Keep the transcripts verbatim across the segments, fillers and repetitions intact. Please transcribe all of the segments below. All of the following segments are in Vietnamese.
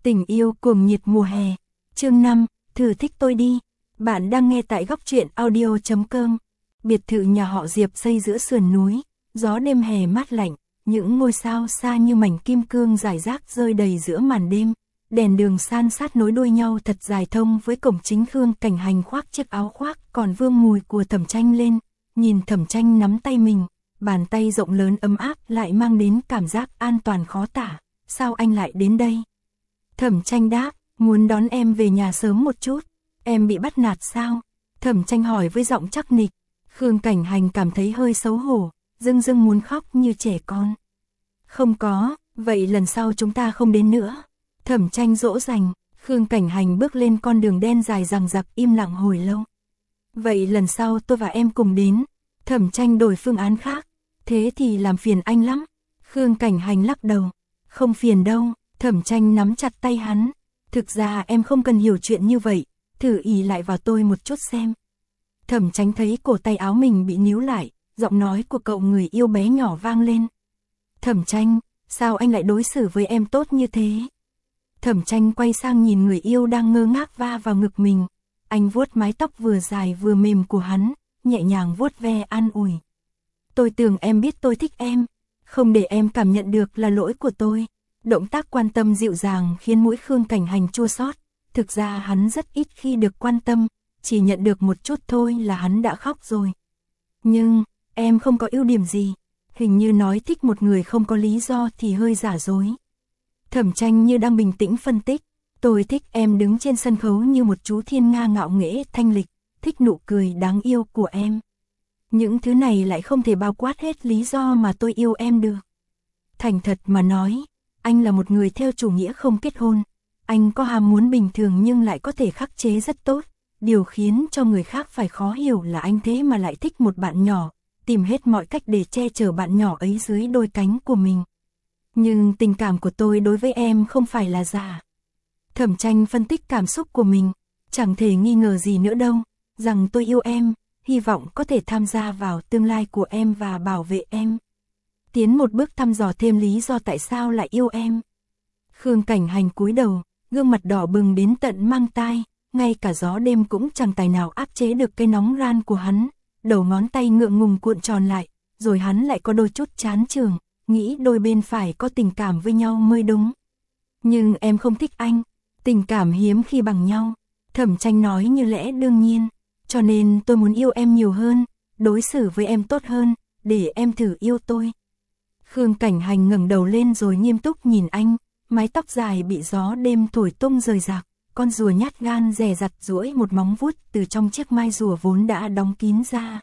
Tình yêu cuồng nhiệt mùa hè. Chương năm, thử thích tôi đi. Bạn đang nghe tại góc truyện audio chấm com. Biệt thự nhà họ Diệp xây giữa sườn núi, gió đêm hè mát lạnh, những ngôi sao xa như mảnh kim cương rải rác rơi đầy giữa màn đêm. Đèn đường san sát nối đuôi nhau thật dài thông với cổng chính. Khương Cảnh Hành khoác chiếc áo khoác còn vương mùi của Thẩm Tranh lên, nhìn Thẩm Tranh nắm tay mình, bàn tay rộng lớn ấm áp lại mang đến cảm giác an toàn khó tả. Sao anh lại đến đây? Thẩm Tranh đáp, muốn đón em về nhà sớm một chút. Em bị bắt nạt sao? Thẩm Tranh hỏi với giọng chắc nịch. Khương Cảnh Hành cảm thấy hơi xấu hổ, dưng dưng muốn khóc như trẻ con. Không có, vậy lần sau chúng ta không đến nữa. Thẩm Tranh dỗ dành. Khương Cảnh Hành bước lên con đường đen dài dằng dặc im lặng hồi lâu. Vậy lần sau tôi và em cùng đến. Thẩm Tranh đổi phương án khác. Thế thì làm phiền anh lắm. Khương Cảnh Hành lắc đầu. Không phiền đâu. Thẩm Tranh nắm chặt tay hắn. Thực ra em không cần hiểu chuyện như vậy, thử ỷ lại vào tôi một chút xem. Thẩm Tranh thấy cổ tay áo mình bị níu lại, giọng nói của cậu người yêu bé nhỏ vang lên. Thẩm Tranh, sao anh lại đối xử với em tốt như thế? Thẩm Tranh quay sang nhìn người yêu đang ngơ ngác va vào ngực mình. Anh vuốt mái tóc vừa dài vừa mềm của hắn, nhẹ nhàng vuốt ve an ủi. Tôi tưởng em biết tôi thích em, không để em cảm nhận được là lỗi của tôi. Động tác quan tâm dịu dàng khiến mũi Khương Cảnh Hành chua xót. Thực ra hắn rất ít khi được quan tâm, chỉ nhận được một chút thôi là hắn đã khóc rồi. Nhưng, em không có ưu điểm gì. Hình như nói thích một người không có lý do thì hơi giả dối. Thẩm Tranh như đang bình tĩnh phân tích. Tôi thích em đứng trên sân khấu như một chú thiên nga ngạo nghễ thanh lịch, thích nụ cười đáng yêu của em. Những thứ này lại không thể bao quát hết lý do mà tôi yêu em được. Thành thật mà nói, anh là một người theo chủ nghĩa không kết hôn. Anh có ham muốn bình thường nhưng lại có thể khắc chế rất tốt. Điều khiến cho người khác phải khó hiểu là anh thế mà lại thích một bạn nhỏ, tìm hết mọi cách để che chở bạn nhỏ ấy dưới đôi cánh của mình. Nhưng tình cảm của tôi đối với em không phải là giả. Thẩm Tranh phân tích cảm xúc của mình, chẳng thể nghi ngờ gì nữa đâu, rằng tôi yêu em, hy vọng có thể tham gia vào tương lai của em và bảo vệ em. Tiến một bước thăm dò thêm lý do tại sao lại yêu em. Khương Cảnh Hành cúi đầu, gương mặt đỏ bừng đến tận mang tai, ngay cả gió đêm cũng chẳng tài nào áp chế được cái nóng ran của hắn. Đầu ngón tay ngượng ngùng cuộn tròn lại, rồi hắn lại có đôi chút chán chường, nghĩ đôi bên phải có tình cảm với nhau mới đúng. Nhưng em không thích anh, tình cảm hiếm khi bằng nhau. Thẩm Tranh nói như lẽ đương nhiên, cho nên tôi muốn yêu em nhiều hơn, đối xử với em tốt hơn, để em thử yêu tôi. Khương Cảnh Hành ngẩng đầu lên rồi nghiêm túc nhìn anh, mái tóc dài bị gió đêm thổi tung rời rạc, con rùa nhát gan dè dặt duỗi một móng vuốt từ trong chiếc mai rùa vốn đã đóng kín ra.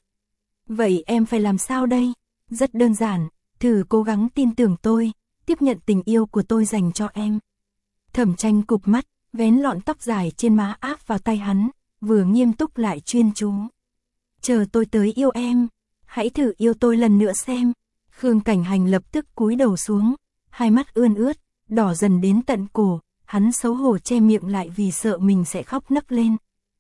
Vậy em phải làm sao đây? Rất đơn giản, thử cố gắng tin tưởng tôi, tiếp nhận tình yêu của tôi dành cho em. Thẩm Tranh cụp mắt, vén lọn tóc dài trên má áp vào tay hắn, vừa nghiêm túc lại chuyên chú. Chờ tôi tới yêu em, hãy thử yêu tôi lần nữa xem. Khương Cảnh Hành lập tức cúi đầu xuống, hai mắt ươn ướt, đỏ dần đến tận cổ, hắn xấu hổ che miệng lại vì sợ mình sẽ khóc nấc lên.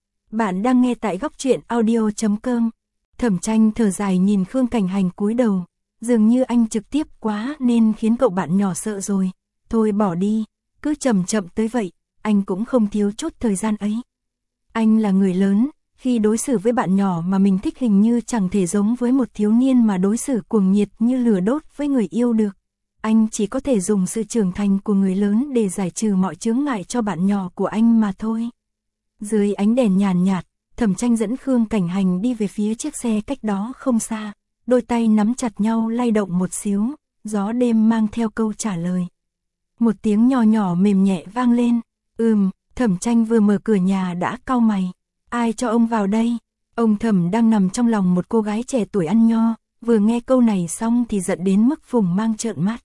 Bạn đang nghe tại góc truyện audio chấm com. Thẩm Tranh thở dài nhìn Khương Cảnh Hành cúi đầu, dường như anh trực tiếp quá nên khiến cậu bạn nhỏ sợ rồi. Thôi bỏ đi, cứ chậm chậm tới vậy, anh cũng không thiếu chút thời gian ấy. Anh là người lớn, khi đối xử với bạn nhỏ mà mình thích hình như chẳng thể giống với một thiếu niên mà đối xử cuồng nhiệt như lửa đốt với người yêu được. Anh chỉ có thể dùng sự trưởng thành của người lớn để giải trừ mọi chướng ngại cho bạn nhỏ của anh mà thôi. Dưới ánh đèn nhàn nhạt, Thẩm Tranh dẫn Khương Cảnh Hành đi về phía chiếc xe cách đó không xa, đôi tay nắm chặt nhau lay động một xíu, gió đêm mang theo câu trả lời. Một tiếng nhỏ nhỏ mềm nhẹ vang lên, ừm, Thẩm Tranh vừa mở cửa nhà đã cau mày. Ai cho ông vào đây? Ông Thẩm đang nằm trong lòng một cô gái trẻ tuổi ăn nho, vừa nghe câu này xong thì giận đến mức phùng mang trợn mắt.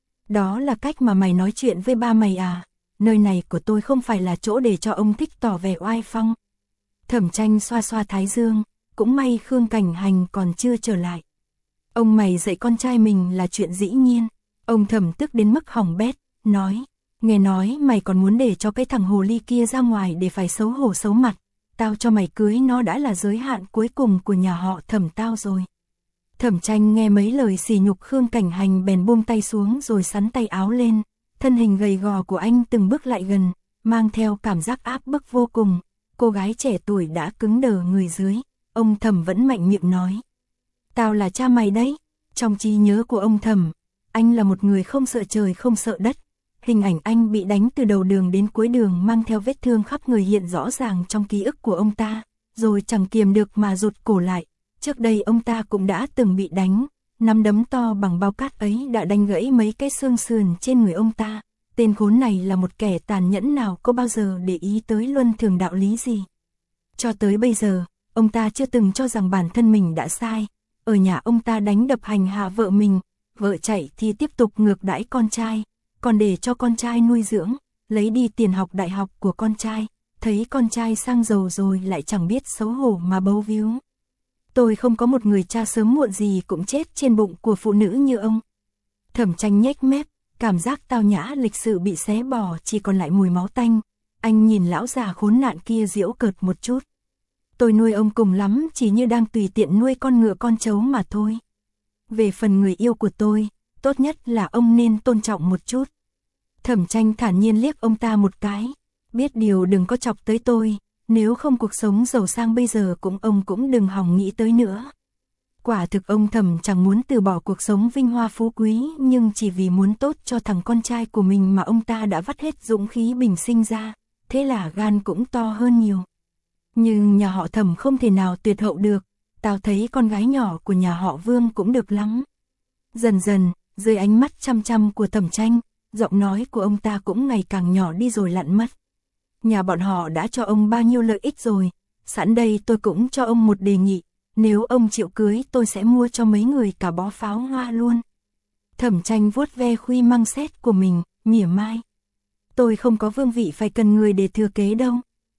Đó là cách mà mày nói chuyện với ba mày à? Nơi này của tôi không phải là chỗ để cho ông thích tỏ vẻ oai phong. Thẩm Tranh xoa xoa thái dương, cũng may Khương Cảnh Hành còn chưa trở lại. Ông mày dạy con trai mình là chuyện dĩ nhiên. Ông Thẩm tức đến mức hỏng bét, nói, nghe nói mày còn muốn để cho cái thằng hồ ly kia ra ngoài để phải xấu hổ xấu mặt. Tao cho mày cưới nó đã là giới hạn cuối cùng của nhà họ Thẩm tao rồi. Thẩm Tranh nghe mấy lời sỉ nhục Khương Cảnh Hành bèn buông tay xuống rồi sắn tay áo lên, Thân hình gầy gò của anh từng bước lại gần, mang theo cảm giác áp bức vô cùng. Cô gái trẻ tuổi đã cứng đờ người dưới, ông Thẩm vẫn mạnh miệng nói. Tao là cha mày đấy. Trong trí nhớ của ông Thẩm, anh là một người không sợ trời không sợ đất. Hình ảnh anh bị đánh từ đầu đường đến cuối đường mang theo vết thương khắp người hiện rõ ràng trong ký ức của ông ta, rồi chẳng kiềm được mà rụt cổ lại. Trước đây ông ta cũng đã từng bị đánh, nắm đấm to bằng bao cát ấy đã đánh gãy mấy cái xương sườn trên người ông ta. Tên khốn này là một kẻ tàn nhẫn nào có bao giờ để ý tới luân thường đạo lý gì. Cho tới bây giờ, ông ta chưa từng cho rằng bản thân mình đã sai. Ở nhà ông ta đánh đập hành hạ vợ mình, vợ chạy thì tiếp tục ngược đãi con trai, còn để cho con trai nuôi dưỡng, lấy đi tiền học đại học của con trai, thấy con trai sang giàu rồi lại chẳng biết xấu hổ mà bấu víu. Tôi không có một người cha sớm muộn gì cũng chết trên bụng của phụ nữ như ông. Thẩm Tranh nhếch mép, cảm giác tao nhã lịch sự bị xé bỏ chỉ còn lại mùi máu tanh. Anh nhìn lão già khốn nạn kia giễu cợt một chút. Tôi nuôi ông cùng lắm chỉ như đang tùy tiện nuôi con ngựa con trâu mà thôi. Về phần người yêu của tôi, tốt nhất là ông nên tôn trọng một chút. Thẩm Tranh thản nhiên liếc ông ta một cái, biết điều đừng có chọc tới tôi, nếu không cuộc sống giàu sang bây giờ cũng ông cũng đừng hòng nghĩ tới nữa. Quả thực ông Thẩm chẳng muốn từ bỏ cuộc sống vinh hoa phú quý, nhưng chỉ vì muốn tốt cho thằng con trai của mình mà ông ta đã vắt hết dũng khí bình sinh ra, thế là gan cũng to hơn nhiều. Nhưng nhà họ Thẩm không thể nào tuyệt hậu được, tao thấy con gái nhỏ của nhà họ Vương cũng được lắm. Dần dần, dưới ánh mắt chăm chăm của Thẩm Tranh, giọng nói của ông ta cũng ngày càng nhỏ đi rồi lặn mất. Nhà bọn họ đã cho ông bao nhiêu lợi ích rồi, sẵn đây tôi cũng cho ông một đề nghị, nếu ông chịu cưới tôi sẽ mua cho mấy người cả bó pháo hoa luôn. Thẩm Tranh vuốt ve khuy măng xét của mình, mỉa mai. Tôi không có vương vị phải cần người để thừa kế đâu.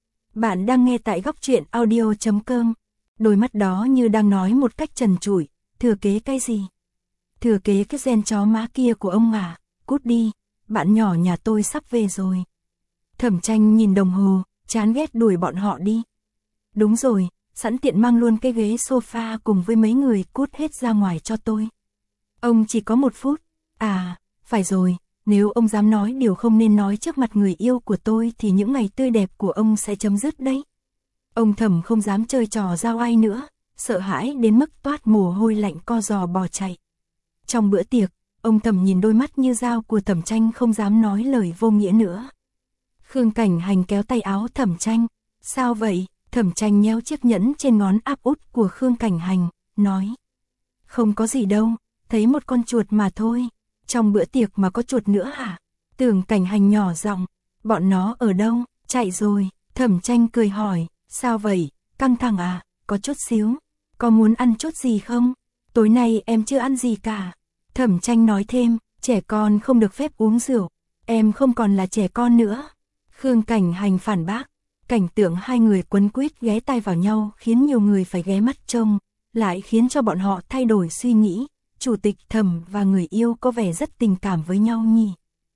Bạn đang nghe tại góc truyện audio chấm com. Đôi mắt đó như đang nói một cách trần trụi, thừa kế cái gì? Thừa kế cái gen chó má kia của ông à, cút đi, bạn nhỏ nhà tôi sắp về rồi. Thẩm Tranh nhìn đồng hồ, chán ghét đuổi bọn họ đi. Đúng rồi, sẵn tiện mang luôn cái ghế sofa cùng với mấy người cút hết ra ngoài cho tôi. Ông chỉ có một phút, à, phải rồi, nếu ông dám nói điều không nên nói trước mặt người yêu của tôi thì những ngày tươi đẹp của ông sẽ chấm dứt đấy. Ông Thẩm không dám chơi trò giao ai nữa, sợ hãi đến mức toát mồ hôi lạnh co giò bỏ chạy. Trong bữa tiệc, ông Thẩm nhìn đôi mắt như dao của Thẩm Tranh không dám nói lời vô nghĩa nữa. Khương Cảnh Hành kéo tay áo Thẩm Tranh, sao vậy? Thẩm Tranh nhéo chiếc nhẫn trên ngón áp út của Khương Cảnh Hành, nói. Không có gì đâu, thấy một con chuột mà thôi. Trong bữa tiệc mà có chuột nữa hả? Tưởng Cảnh Hành nhỏ giọng, bọn nó ở đâu? Chạy rồi. Thẩm Tranh cười hỏi, sao vậy? Căng thẳng à? Có chút xíu. Có muốn ăn chút gì không? Tối nay em chưa ăn gì cả. Thẩm Tranh nói thêm, trẻ con không được phép uống rượu. Em không còn là trẻ con nữa. Khương Cảnh Hành phản bác. Cảnh tượng hai người quấn quýt ghé tai vào nhau khiến nhiều người phải ghé mắt trông, lại khiến cho bọn họ thay đổi suy nghĩ. Chủ tịch Thẩm và người yêu có vẻ rất tình cảm với nhau nhỉ.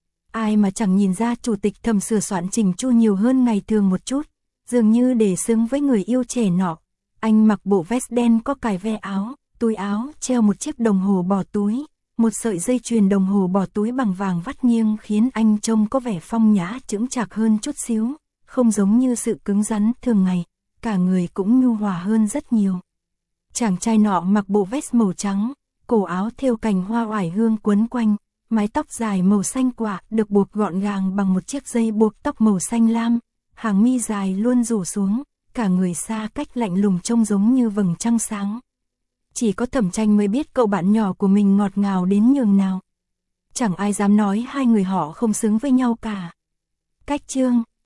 Ai mà chẳng nhìn ra Chủ tịch Thẩm sửa soạn chỉnh chu nhiều hơn ngày thường một chút, dường như để xứng với người yêu trẻ nọ. Anh mặc bộ vest đen có cài ve áo, túi áo treo một chiếc đồng hồ bỏ túi, một sợi dây chuyền đồng hồ bỏ túi bằng vàng vắt nghiêng khiến anh trông có vẻ phong nhã chững chạc hơn chút xíu, không giống như sự cứng rắn thường ngày, cả người cũng nhu hòa hơn rất nhiều. Chàng trai nọ mặc bộ vest màu trắng, cổ áo thêu cành hoa oải hương quấn quanh, mái tóc dài màu xanh quả được buộc gọn gàng bằng một chiếc dây buộc tóc màu xanh lam, hàng mi dài luôn rủ xuống, cả người xa cách lạnh lùng trông giống như vầng trăng sáng. Chỉ có Thẩm Tranh mới biết cậu bạn nhỏ của mình ngọt ngào đến nhường nào. Chẳng ai dám nói hai người họ không xứng với nhau cả. Cách chương